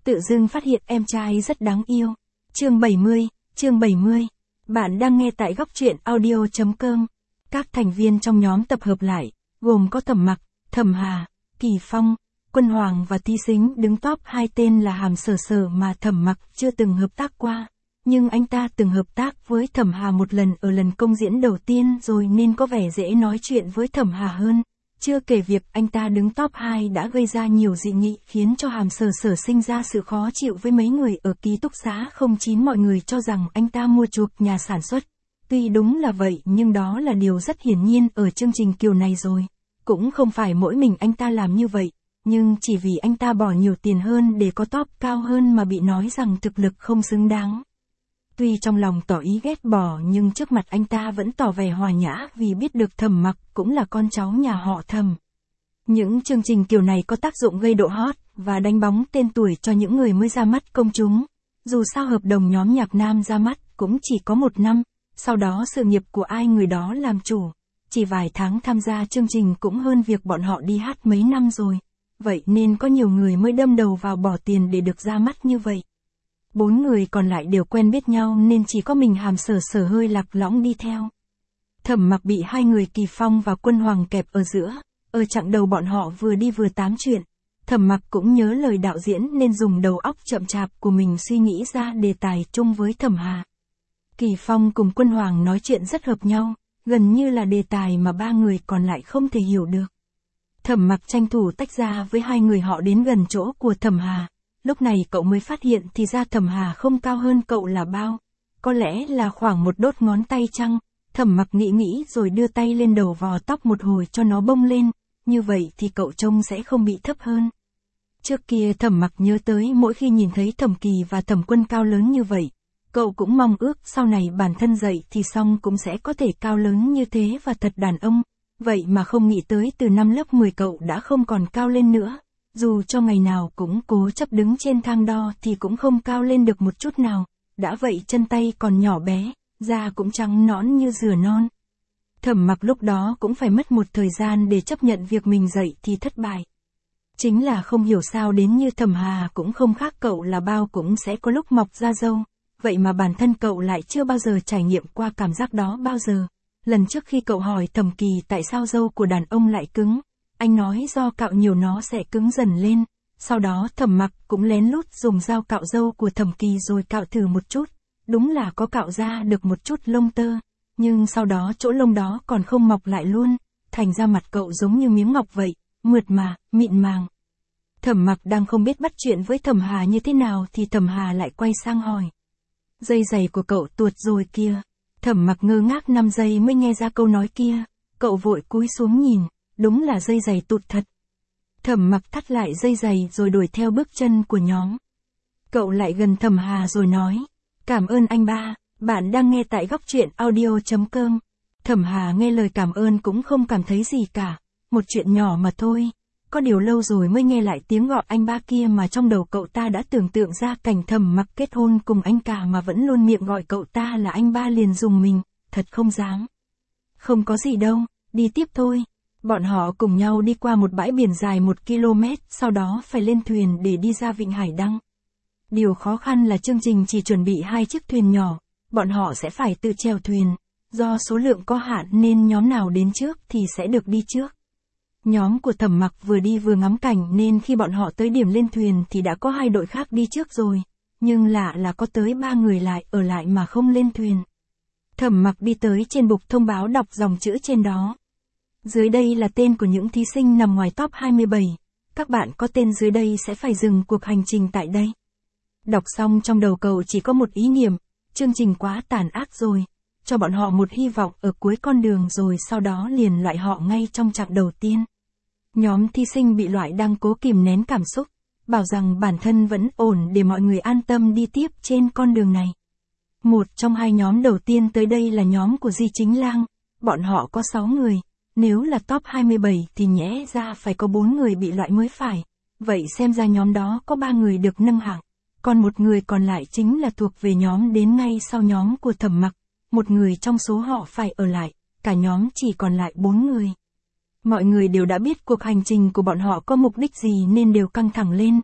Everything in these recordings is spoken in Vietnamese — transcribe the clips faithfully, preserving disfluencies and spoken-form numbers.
tự dưng phát hiện em trai rất đáng yêu. Chương bảy mươi, chương bảy mươi. Bạn đang nghe tại góc truyện audio chấm com. Các thành viên trong nhóm tập hợp lại, gồm có Thẩm Mặc, Thẩm Hà, Kỳ Phong, Quân Hoàng và thí sinh đứng top hai tên là Hàm Sở Sở mà Thẩm Mặc chưa từng hợp tác qua. Nhưng anh ta từng hợp tác với Thẩm Hà một lần ở lần công diễn đầu tiên rồi nên có vẻ dễ nói chuyện với Thẩm Hà hơn. Chưa kể việc anh ta đứng top hai đã gây ra nhiều dị nghị khiến cho Hàm Sở Sở sinh ra sự khó chịu với mấy người ở ký túc xá không chín. Mọi người cho rằng anh ta mua chuộc nhà sản xuất. Tuy đúng là vậy nhưng đó là điều rất hiển nhiên ở chương trình kiểu này rồi. Cũng không phải mỗi mình anh ta làm như vậy, nhưng chỉ vì anh ta bỏ nhiều tiền hơn để có top cao hơn mà bị nói rằng thực lực không xứng đáng. Tuy trong lòng tỏ ý ghét bỏ nhưng trước mặt anh ta vẫn tỏ vẻ hòa nhã vì biết được Thẩm Mặc cũng là con cháu nhà họ Thẩm. Những chương trình kiểu này có tác dụng gây độ hot và đánh bóng tên tuổi cho những người mới ra mắt công chúng. Dù sao hợp đồng nhóm nhạc nam ra mắt cũng chỉ có một năm, sau đó sự nghiệp của ai người đó làm chủ. Chỉ vài tháng tham gia chương trình cũng hơn việc bọn họ đi hát mấy năm rồi. Vậy nên có nhiều người mới đâm đầu vào bỏ tiền để được ra mắt như vậy. Bốn người còn lại đều quen biết nhau nên chỉ có mình Hàm Sở Sở hơi lạc lõng đi theo. Thẩm Mặc bị hai người Kỳ Phong và Quân Hoàng kẹp ở giữa. Ở chặng đầu bọn họ vừa đi vừa tám chuyện. Thẩm Mặc cũng nhớ lời đạo diễn nên dùng đầu óc chậm chạp của mình suy nghĩ ra đề tài chung với Thẩm Hà. Kỳ Phong cùng Quân Hoàng nói chuyện rất hợp nhau, gần như là đề tài mà ba người còn lại không thể hiểu được. Thẩm Mặc tranh thủ tách ra với hai người họ đến gần chỗ của Thẩm Hà. Lúc này cậu mới phát hiện thì ra Thẩm Hà không cao hơn cậu là bao. Có lẽ là khoảng một đốt ngón tay chăng. Thẩm Mặc nghĩ nghĩ rồi đưa tay lên đầu vò tóc một hồi cho nó bông lên. Như vậy thì cậu trông sẽ không bị thấp hơn. Trước kia Thẩm Mặc nhớ tới mỗi khi nhìn thấy Thẩm Kỳ và Thẩm Quân cao lớn như vậy. Cậu cũng mong ước sau này bản thân dậy thì xong cũng sẽ có thể cao lớn như thế và thật đàn ông. Vậy mà không nghĩ tới từ năm lớp mười cậu đã không còn cao lên nữa. Dù cho ngày nào cũng cố chấp đứng trên thang đo thì cũng không cao lên được một chút nào. Đã vậy chân tay còn nhỏ bé, da cũng trắng nõn như dừa non. Thẩm Mặc lúc đó cũng phải mất một thời gian để chấp nhận việc mình dậy thì thất bại. Chính là không hiểu sao đến như Thẩm Hà cũng không khác cậu là bao cũng sẽ có lúc mọc ra râu. Vậy mà bản thân cậu lại chưa bao giờ trải nghiệm qua cảm giác đó bao giờ. Lần trước khi cậu hỏi Thẩm Kỳ tại sao râu của đàn ông lại cứng, anh nói do cạo nhiều nó sẽ cứng dần lên. Sau đó Thẩm Mặc cũng lén lút dùng dao cạo râu của Thẩm Kỳ rồi cạo thử một chút. Đúng là có cạo ra được một chút lông tơ. Nhưng sau đó chỗ lông đó còn không mọc lại luôn. Thành ra mặt cậu giống như miếng ngọc vậy, mượt mà, mịn màng. Thẩm Mặc đang không biết bắt chuyện với Thẩm Hà như thế nào thì Thẩm Hà lại quay sang hỏi. Dây giày của cậu tuột rồi kia. Thẩm Mặc ngơ ngác năm giây mới nghe ra câu nói kia. Cậu vội cúi xuống nhìn. Đúng là dây giày tụt thật. Thẩm Mặc thắt lại dây giày rồi đuổi theo bước chân của nhóm. Cậu lại gần Thẩm Hà rồi nói. Cảm ơn anh ba, bạn đang nghe tại góc truyện audio chấm com. Thẩm Hà nghe lời cảm ơn cũng không cảm thấy gì cả. Một chuyện nhỏ mà thôi. Có điều lâu rồi mới nghe lại tiếng gọi anh ba kia mà trong đầu cậu ta đã tưởng tượng ra cảnh Thẩm Mặc kết hôn cùng anh cả mà vẫn luôn miệng gọi cậu ta là anh ba liền dùng mình. Thật không dám. Không có gì đâu, đi tiếp thôi. Bọn họ cùng nhau đi qua một bãi biển dài một ki lô mét, sau đó phải lên thuyền để đi ra Vịnh Hải Đăng. Điều khó khăn là chương trình chỉ chuẩn bị hai chiếc thuyền nhỏ, bọn họ sẽ phải tự chèo thuyền. Do số lượng có hạn nên nhóm nào đến trước thì sẽ được đi trước. Nhóm của Thẩm Mặc vừa đi vừa ngắm cảnh nên khi bọn họ tới điểm lên thuyền thì đã có hai đội khác đi trước rồi. Nhưng lạ là có tới ba người lại ở lại mà không lên thuyền. Thẩm Mặc đi tới trên bục thông báo đọc dòng chữ trên đó. Dưới đây là tên của những thí sinh nằm ngoài top hai mươi bảy. Các bạn có tên dưới đây sẽ phải dừng cuộc hành trình tại đây. Đọc xong trong đầu cậu chỉ có một ý niệm, chương trình quá tàn ác rồi. Cho bọn họ một hy vọng ở cuối con đường rồi sau đó liền loại họ ngay trong chặng đầu tiên. Nhóm thí sinh bị loại đang cố kìm nén cảm xúc, bảo rằng bản thân vẫn ổn để mọi người an tâm đi tiếp trên con đường này. Một trong hai nhóm đầu tiên tới đây là nhóm của Di Chính Lang, bọn họ có sáu người. Nếu là top hai mươi bảy thì nhẽ ra phải có bốn người bị loại mới phải. Vậy xem ra nhóm đó có ba người được nâng hạng. Còn một người còn lại chính là thuộc về nhóm đến ngay sau nhóm của Thẩm Mặc. Một người trong số họ phải ở lại. Cả nhóm chỉ còn lại bốn người. Mọi người đều đã biết cuộc hành trình của bọn họ có mục đích gì nên đều căng thẳng lên.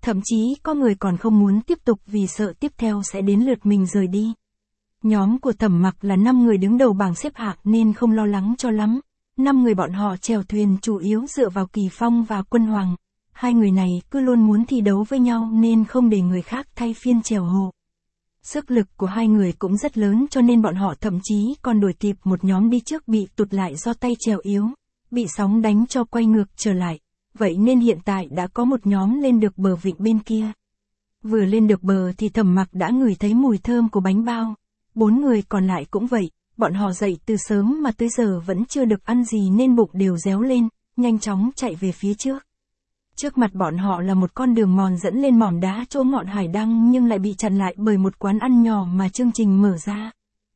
Thậm chí có người còn không muốn tiếp tục vì sợ tiếp theo sẽ đến lượt mình rời đi. Nhóm của Thẩm Mặc là năm người đứng đầu bảng xếp hạng nên không lo lắng cho lắm. Năm người bọn họ chèo thuyền chủ yếu dựa vào Kỳ Phong và Quân Hoàng. Hai người này cứ luôn muốn thi đấu với nhau nên không để người khác thay phiên chèo hộ. Sức lực của hai người cũng rất lớn cho nên bọn họ thậm chí còn đuổi kịp một nhóm đi trước bị tụt lại do tay chèo yếu, bị sóng đánh cho quay ngược trở lại. Vậy nên hiện tại đã có một nhóm lên được bờ vịnh bên kia. Vừa lên được bờ thì Thẩm Mặc đã ngửi thấy mùi thơm của bánh bao. Bốn người còn lại cũng vậy, bọn họ dậy từ sớm mà tới giờ vẫn chưa được ăn gì nên bụng đều réo lên, nhanh chóng chạy về phía trước. Trước mặt bọn họ là một con đường mòn dẫn lên mỏm đá chỗ ngọn hải đăng nhưng lại bị chặn lại bởi một quán ăn nhỏ mà chương trình mở ra.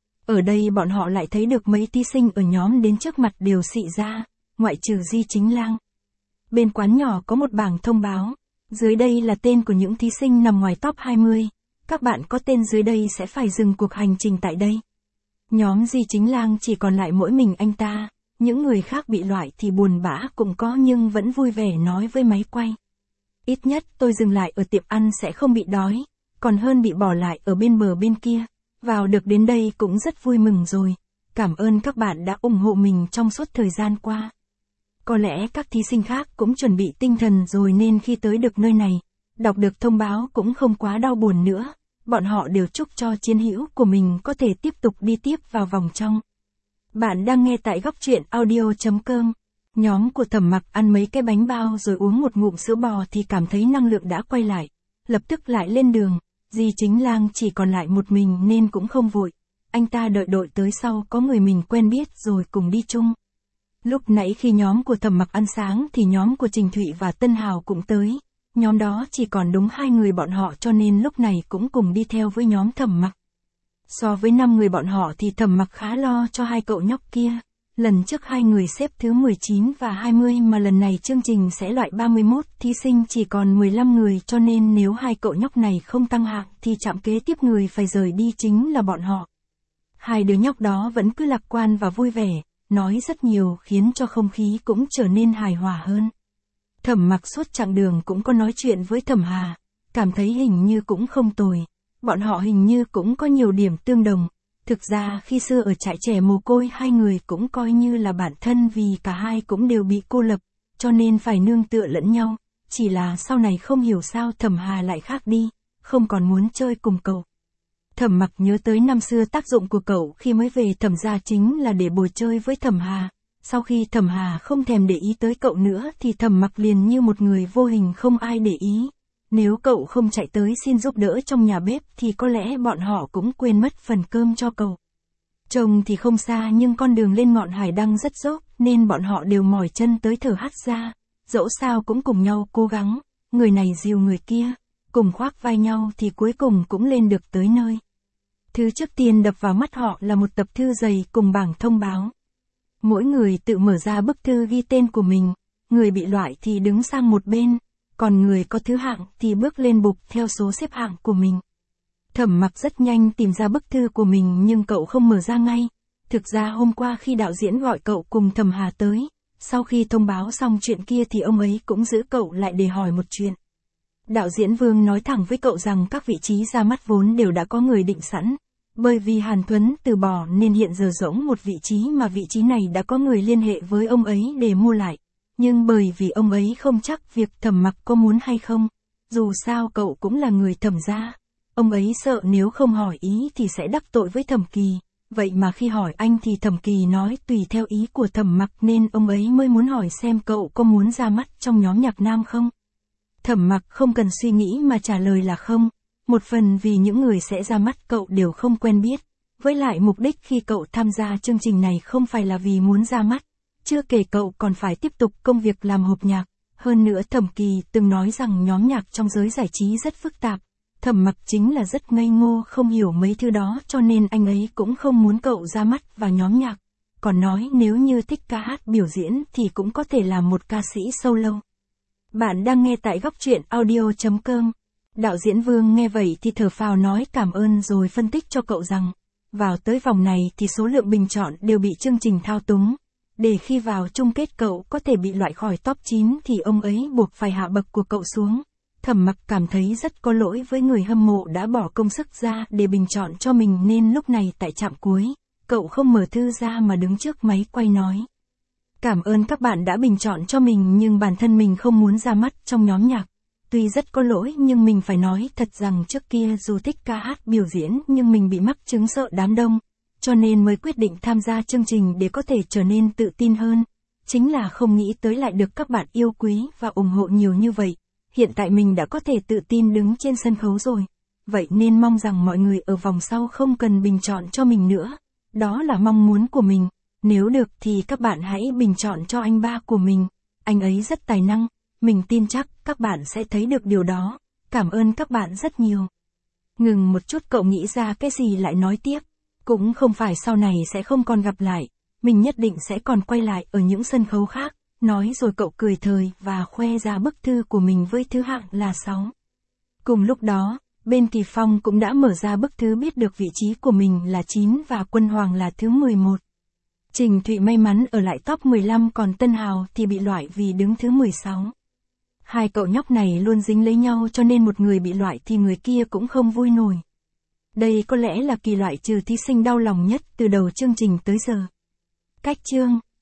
Ở đây bọn họ lại thấy được mấy thí sinh ở nhóm đến trước mặt đều xị ra, ngoại trừ Di Chính Lang. Bên quán nhỏ có một bảng thông báo, dưới đây là tên của những thí sinh nằm ngoài top hai mươi, các bạn có tên dưới đây sẽ phải dừng cuộc hành trình tại đây. Nhóm Di Chính Lang chỉ còn lại mỗi mình anh ta, những người khác bị loại thì buồn bã cũng có nhưng vẫn vui vẻ nói với máy quay. Ít nhất tôi dừng lại ở tiệm ăn sẽ không bị đói, còn hơn bị bỏ lại ở bên bờ bên kia, vào được đến đây cũng rất vui mừng rồi, cảm ơn các bạn đã ủng hộ mình trong suốt thời gian qua. Có lẽ các thí sinh khác cũng chuẩn bị tinh thần rồi nên khi tới được nơi này, đọc được thông báo cũng không quá đau buồn nữa, bọn họ đều chúc cho chiến hữu của mình có thể tiếp tục đi tiếp vào vòng trong. Bạn đang nghe tại góc truyện audio chấm com. Nhóm của Thẩm Mặc ăn mấy cái bánh bao rồi uống một ngụm sữa bò thì cảm thấy năng lượng đã quay lại, lập tức lại lên đường. Di Chính Lang chỉ còn lại một mình nên cũng không vội, anh ta đợi đội tới sau có người mình quen biết rồi cùng đi chung. Lúc nãy khi nhóm của Thẩm Mặc ăn sáng thì nhóm của Trình Thụy và Tân Hào cũng tới, nhóm đó chỉ còn đúng hai người bọn họ cho nên lúc này cũng cùng đi theo với nhóm Thẩm Mặc. So với năm người bọn họ thì Thẩm Mặc khá lo cho hai cậu nhóc kia, lần trước hai người xếp thứ mười chín và hai mươi mà lần này chương trình sẽ loại ba mươi mốt thí sinh chỉ còn mười lăm người cho nên nếu hai cậu nhóc này không tăng hạng thì chạm kế tiếp người phải rời đi chính là bọn họ. Hai đứa nhóc đó vẫn cứ lạc quan và vui vẻ, nói rất nhiều khiến cho không khí cũng trở nên hài hòa hơn. Thẩm Mặc suốt chặng đường cũng có nói chuyện với Thẩm Hà, cảm thấy hình như cũng không tồi. Bọn họ hình như cũng có nhiều điểm tương đồng. Thực ra khi xưa ở trại trẻ mồ côi hai người cũng coi như là bạn thân vì cả hai cũng đều bị cô lập, cho nên phải nương tựa lẫn nhau. Chỉ là sau này không hiểu sao Thẩm Hà lại khác đi, không còn muốn chơi cùng cậu. Thẩm Mặc nhớ tới năm xưa tác dụng của cậu khi mới về Thẩm gia chính là để bồi chơi với Thẩm Hà. Sau khi Thẩm Hà không thèm để ý tới cậu nữa thì Thẩm Mặc liền như một người vô hình không ai để ý. Nếu cậu không chạy tới xin giúp đỡ trong nhà bếp thì có lẽ bọn họ cũng quên mất phần cơm cho cậu. Trông thì không xa nhưng con đường lên ngọn hải đăng rất dốc nên bọn họ đều mỏi chân tới thở hắt ra. Dẫu sao cũng cùng nhau cố gắng, người này dìu người kia, cùng khoác vai nhau thì cuối cùng cũng lên được tới nơi. Thứ trước tiên đập vào mắt họ là một tập thư dày cùng bảng thông báo. Mỗi người tự mở ra bức thư ghi tên của mình, người bị loại thì đứng sang một bên. Còn người có thứ hạng thì bước lên bục theo số xếp hạng của mình. Thẩm Mặc rất nhanh tìm ra bức thư của mình nhưng cậu không mở ra ngay. Thực ra hôm qua khi đạo diễn gọi cậu cùng Thẩm Hà tới, sau khi thông báo xong chuyện kia thì ông ấy cũng giữ cậu lại để hỏi một chuyện. Đạo diễn Vương nói thẳng với cậu rằng các vị trí ra mắt vốn đều đã có người định sẵn. Bởi vì Hàn Thuấn từ bỏ nên hiện giờ rỗng một vị trí mà vị trí này đã có người liên hệ với ông ấy để mua lại. Nhưng bởi vì ông ấy không chắc việc Thẩm Mặc có muốn hay không, dù sao cậu cũng là người Thẩm gia, ông ấy sợ nếu không hỏi ý thì sẽ đắc tội với Thẩm Kỳ, vậy mà khi hỏi anh thì Thẩm Kỳ nói tùy theo ý của Thẩm Mặc nên ông ấy mới muốn hỏi xem cậu có muốn ra mắt trong nhóm nhạc nam không. Thẩm Mặc không cần suy nghĩ mà trả lời là không, một phần vì những người sẽ ra mắt cậu đều không quen biết, với lại mục đích khi cậu tham gia chương trình này không phải là vì muốn ra mắt. Chưa kể cậu còn phải tiếp tục công việc làm hộp nhạc, hơn nữa Thẩm Kỳ từng nói rằng nhóm nhạc trong giới giải trí rất phức tạp, Thẩm Mặc chính là rất ngây ngô không hiểu mấy thứ đó cho nên anh ấy cũng không muốn cậu ra mắt vào nhóm nhạc, còn nói nếu như thích ca hát biểu diễn thì cũng có thể làm một ca sĩ solo. Bạn đang nghe tại góc truyện audio chấm com. Đạo diễn Vương nghe vậy thì thở phào nói cảm ơn rồi phân tích cho cậu rằng, vào tới vòng này thì số lượng bình chọn đều bị chương trình thao túng. Để khi vào chung kết cậu có thể bị loại khỏi top chín thì ông ấy buộc phải hạ bậc của cậu xuống. Thẩm Mặc cảm thấy rất có lỗi với người hâm mộ đã bỏ công sức ra để bình chọn cho mình nên lúc này tại trạm cuối, cậu không mở thư ra mà đứng trước máy quay nói. Cảm ơn các bạn đã bình chọn cho mình nhưng bản thân mình không muốn ra mắt trong nhóm nhạc. Tuy rất có lỗi nhưng mình phải nói thật rằng trước kia dù thích ca hát biểu diễn nhưng mình bị mắc chứng sợ đám đông, cho nên mới quyết định tham gia chương trình để có thể trở nên tự tin hơn. Chính là không nghĩ tới lại được các bạn yêu quý và ủng hộ nhiều như vậy. Hiện tại mình đã có thể tự tin đứng trên sân khấu rồi. Vậy nên mong rằng mọi người ở vòng sau không cần bình chọn cho mình nữa. Đó là mong muốn của mình. Nếu được thì các bạn hãy bình chọn cho anh ba của mình. Anh ấy rất tài năng. Mình tin chắc các bạn sẽ thấy được điều đó. Cảm ơn các bạn rất nhiều. Ngừng một chút cậu nghĩ ra cái gì lại nói tiếp. Cũng không phải sau này sẽ không còn gặp lại. Mình nhất định sẽ còn quay lại ở những sân khấu khác. Nói rồi cậu cười thời và khoe ra bức thư của mình với thứ hạng là sáu. Cùng lúc đó, bên Kỳ Phong cũng đã mở ra bức thư biết được vị trí của mình là chín và Quân Hoàng là thứ mười một. Trình Thụy may mắn ở lại top mười lăm còn Tân Hào thì bị loại vì đứng thứ mười sáu. Hai cậu nhóc này luôn dính lấy nhau cho nên một người bị loại thì người kia cũng không vui nổi. Đây có lẽ là kỳ loại trừ thí sinh đau lòng nhất từ đầu chương trình tới giờ. Cách chương